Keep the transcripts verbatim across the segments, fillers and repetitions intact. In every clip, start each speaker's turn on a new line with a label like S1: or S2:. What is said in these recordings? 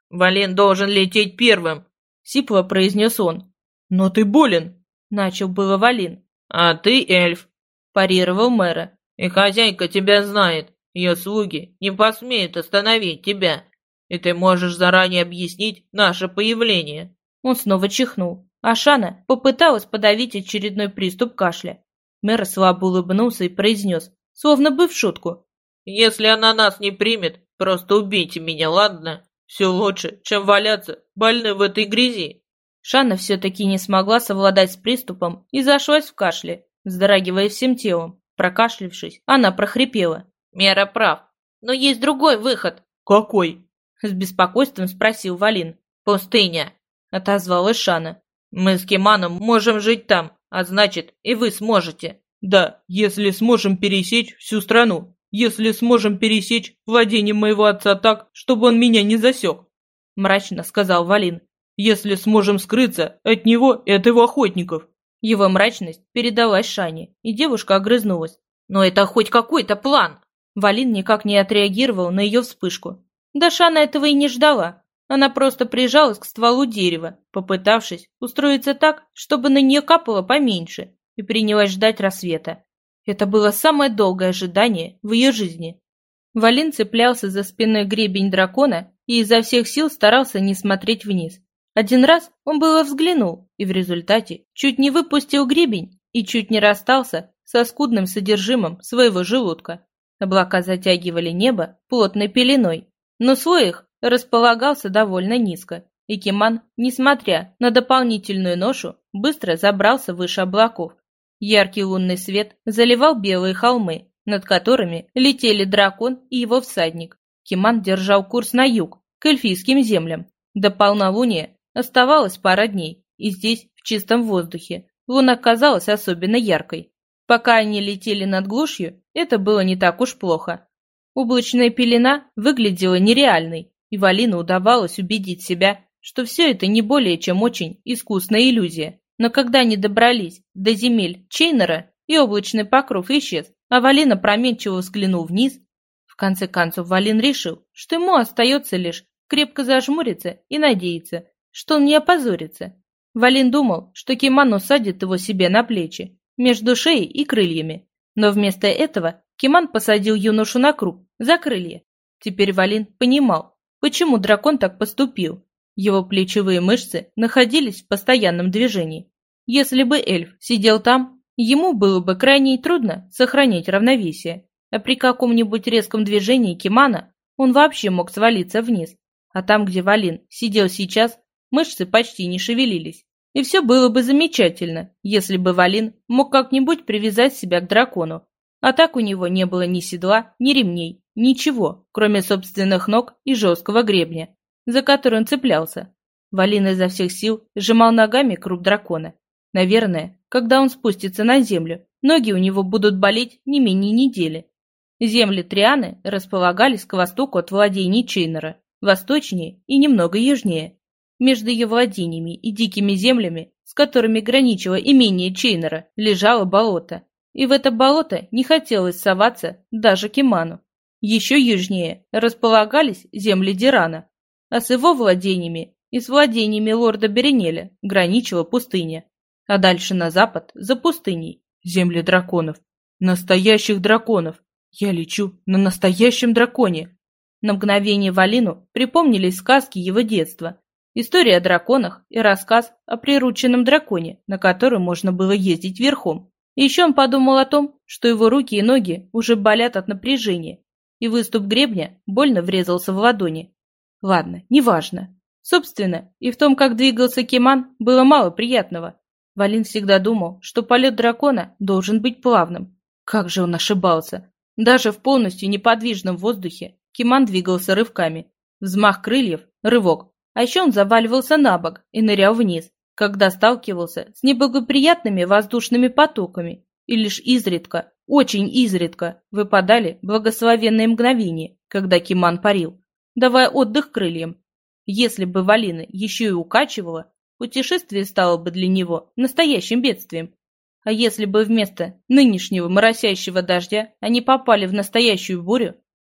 S1: Валин должен лететь первым», — сипло произнес он. «Но ты болен», — начал было Валин. «А ты эльф», — парировал мэра. «И хозяйка тебя знает. Ее слуги не посмеют остановить тебя. И ты можешь заранее объяснить наше появление». Он снова чихнул, а Шана попыталась подавить очередной приступ кашля. Мэр слабо улыбнулся и произнес, словно бы в шутку. «Если она нас не примет, просто убейте меня, ладно? Все лучше, чем валяться больным в этой грязи». Шана все-таки не смогла совладать с приступом и зашлась в кашле, вздрагивая всем телом. Прокашлившись, она прохрипела. «Мера прав. Но есть другой выход». «Какой?» — с беспокойством спросил Валин. «Пустыня», — отозвалась Шана. «Мы с Киманом можем жить там, а значит, и вы сможете». «Да, если сможем пересечь всю страну. Если сможем пересечь владение моего отца так, чтобы он меня не засек», — мрачно сказал Валин. «Если сможем скрыться от него и от его охотников». Его мрачность передалась Шане, и девушка огрызнулась. «Но это хоть какой-то план!» Валин никак не отреагировал на ее вспышку. Да Шана этого и не ждала. Она просто прижалась к стволу дерева, попытавшись устроиться так, чтобы на нее капало поменьше, и принялась ждать рассвета. Это было самое долгое ожидание в ее жизни. Валин цеплялся за спиной гребень дракона и изо всех сил старался не смотреть вниз. Один раз он было взглянул, и в результате чуть не выпустил гребень и чуть не расстался со скудным содержимым своего желудка. Облака затягивали небо плотной пеленой, но слой их располагался довольно низко, и Киман, несмотря на дополнительную ношу, быстро забрался выше облаков. Яркий лунный свет заливал белые холмы, над которыми летели дракон и его всадник. Киман держал курс на юг, к эльфийским землям. До полнолуния оставалось пара дней, и здесь, в чистом воздухе, луна казалась особенно яркой. Пока они летели над глушью, это было не так уж плохо. Облачная пелена выглядела нереальной, и Валину удавалось убедить себя, что все это не более чем очень искусная иллюзия. Но когда они добрались до земель Чейнера, и облачный покров исчез, а Валин опрометчиво взглянул вниз, в конце концов Валин решил, что ему остается лишь крепко зажмуриться и надеяться, что он не опозорится. Валин думал, что Киман усадит его себе на плечи, между шеей и крыльями, но вместо этого Киман посадил юношу на круг, за крылья. Теперь Валин понимал, почему дракон так поступил. Его плечевые мышцы находились в постоянном движении. Если бы эльф сидел там, ему было бы крайне трудно сохранять равновесие, а при каком-нибудь резком движении Кимана он вообще мог свалиться вниз. А там, где Валин сидел сейчас, мышцы почти не шевелились. И все было бы замечательно, если бы Валин мог как-нибудь привязать себя к дракону. А так у него не было ни седла, ни ремней, ничего, кроме собственных ног и жесткого гребня, за который он цеплялся. Валин изо всех сил сжимал ногами круп дракона. Наверное, когда он спустится на землю, ноги у него будут болеть не менее недели. Земли Трианы располагались к востоку от владений Чейнера, восточнее и немного южнее. Между ее владениями и дикими землями, с которыми граничило имение Чейнера, лежало болото. И в это болото не хотелось соваться даже Киману. Еще южнее располагались земли Дирана, а с его владениями и с владениями лорда Беренеля граничила пустыня. А дальше на запад, за пустыней, земли драконов. Настоящих драконов. Я лечу на настоящем драконе. На мгновение Валину припомнились сказки его детства. История о драконах и рассказ о прирученном драконе, на котором можно было ездить верхом. И еще он подумал о том, что его руки и ноги уже болят от напряжения, и выступ гребня больно врезался в ладони. Ладно, неважно. Собственно, и в том, как двигался Киман, было мало приятного. Валин всегда думал, что полет дракона должен быть плавным. Как же он ошибался. Даже в полностью неподвижном воздухе Киман двигался рывками. Взмах крыльев – рывок. А еще он заваливался на бок и нырял вниз, когда сталкивался с неблагоприятными воздушными потоками, и лишь изредка, очень изредка, выпадали благословенные мгновения, когда Киман парил, давая отдых крыльям. Если бы Валина еще и укачивала, путешествие стало бы для него настоящим бедствием. А если бы вместо нынешнего моросящего дождя они попали в настоящую бурю,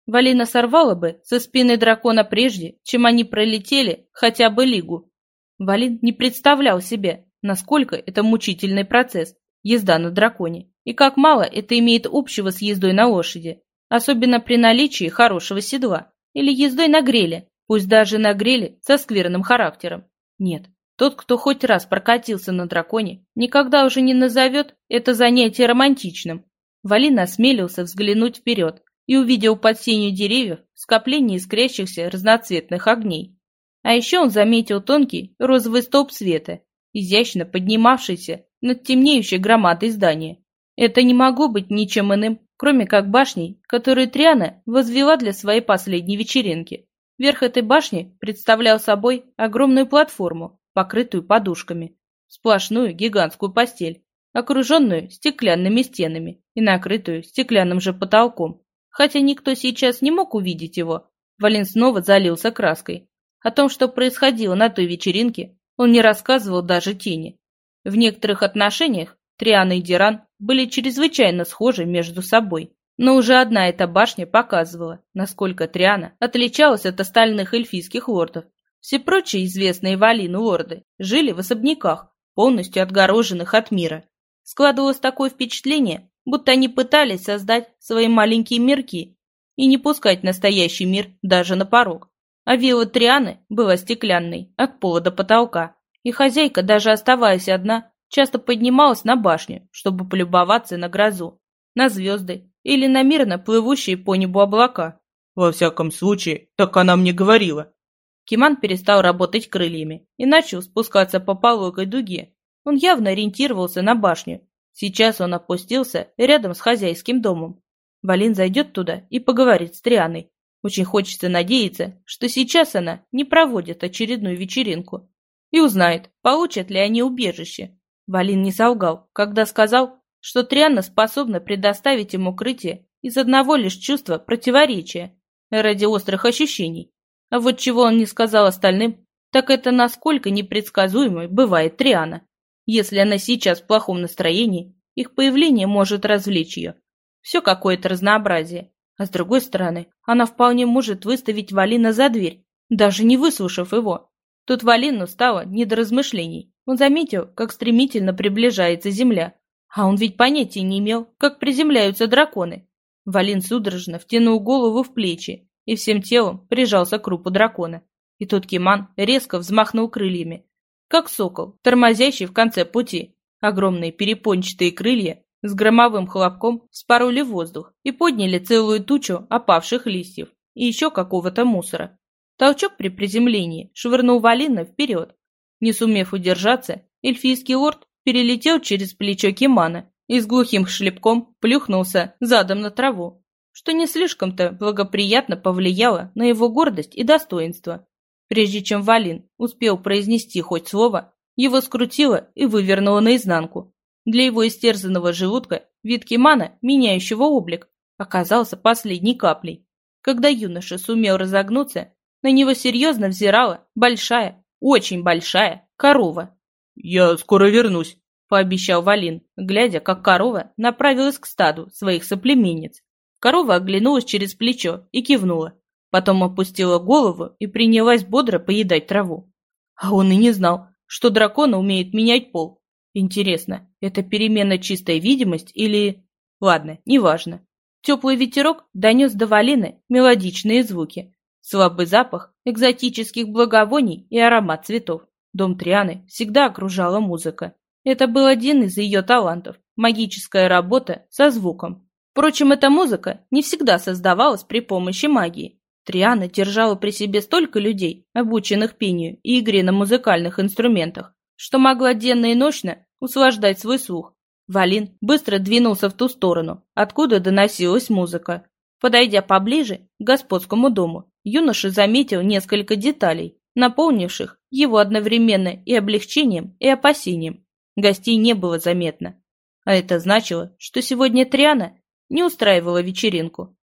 S1: Валина сорвала бы со спины дракона прежде, чем они пролетели хотя бы лигу. Валин не представлял себе, насколько это мучительный процесс – езда на драконе, и как мало это имеет общего с ездой на лошади, особенно при наличии хорошего седла, или ездой на греле, пусть даже на греле со скверным характером. Нет, тот, кто хоть раз прокатился на драконе, никогда уже не назовет это занятие романтичным. Валин осмелился взглянуть вперед и увидел под сенью деревьев скопление искрящихся разноцветных огней. А еще он заметил тонкий розовый столб света, изящно поднимавшийся над темнеющей громадой здания. Это не могло быть ничем иным, кроме как башней, которую Триана возвела для своей последней вечеринки. Верх этой башни представлял собой огромную платформу, покрытую подушками, сплошную гигантскую постель, окруженную стеклянными стенами и накрытую стеклянным же потолком. Хотя никто сейчас не мог увидеть его, Валин снова залился краской. О том, что происходило на той вечеринке, он не рассказывал даже тени. В некоторых отношениях Триана и Диран были чрезвычайно схожи между собой, но уже одна эта башня показывала, насколько Триана отличалась от остальных эльфийских лордов. Все прочие известные Валину лорды жили в особняках, полностью отгороженных от мира. Складывалось такое впечатление, будто они пытались создать свои маленькие мирки и не пускать настоящий мир даже на порог. А вилла Трианы была стеклянной от пола до потолка, и хозяйка, даже оставаясь одна, часто поднималась на башню, чтобы полюбоваться на грозу, на звезды или на мирно плывущие по небу облака.
S2: Во всяком случае, так она мне говорила.
S1: Киман перестал работать крыльями и начал спускаться по пологой дуге. Он явно ориентировался на башню. Сейчас он опустился рядом с хозяйским домом. Валин зайдет туда и поговорит с Трианой. Очень хочется надеяться, что сейчас она не проводит очередную вечеринку. И узнает, получат ли они убежище. Валин не солгал, когда сказал, что Триана способна предоставить им укрытие из одного лишь чувства противоречия ради острых ощущений. А вот чего он не сказал остальным, так это насколько непредсказуемой бывает Триана. Если она сейчас в плохом настроении, их появление может развлечь ее. Все какое-то разнообразие. А с другой стороны, она вполне может выставить Валина за дверь, даже не выслушав его. Тут Валину стало не до размышлений. Он заметил, как стремительно приближается земля. А он ведь понятия не имел, как приземляются драконы. Валин судорожно втянул голову в плечи и всем телом прижался к крупу дракона. И тут Киман резко взмахнул крыльями, как сокол, тормозящий в конце пути. Огромные перепончатые крылья с громовым хлопком вспороли воздух и подняли целую тучу опавших листьев и еще какого-то мусора. Толчок при приземлении швырнул Валина вперед. Не сумев удержаться, эльфийский лорд перелетел через плечо Кимана и с глухим шлепком плюхнулся задом на траву, что не слишком-то благоприятно повлияло на его гордость и достоинство. Прежде чем Валин успел произнести хоть слово, его скрутило и вывернуло наизнанку. Для его истерзанного желудка вид Кимана, меняющего облик, оказался последней каплей. Когда юноша сумел разогнуться, на него серьезно взирала большая, очень большая корова.
S2: «Я скоро вернусь»,
S1: — пообещал Валин, глядя, как корова направилась к стаду своих соплеменниц. Корова оглянулась через плечо и кивнула. Потом опустила голову и принялась бодро поедать траву. А он и не знал, что драконы умеют менять пол. Интересно, это перемена чистая видимость или... Ладно, неважно. Теплый ветерок донес до Валины мелодичные звуки. Слабый запах экзотических благовоний и аромат цветов. Дом Трианы всегда окружала музыка. Это был один из ее талантов – магическая работа со звуком. Впрочем, эта музыка не всегда создавалась при помощи магии. Триана держала при себе столько людей, обученных пению и игре на музыкальных инструментах, что могла денно и ночно услаждать свой слух. Валин быстро двинулся в ту сторону, откуда доносилась музыка. Подойдя поближе к господскому дому, юноша заметил несколько деталей, наполнивших его одновременно и облегчением, и опасением. Гостей не было заметно. А это значило, что сегодня Триана не устраивала вечеринку.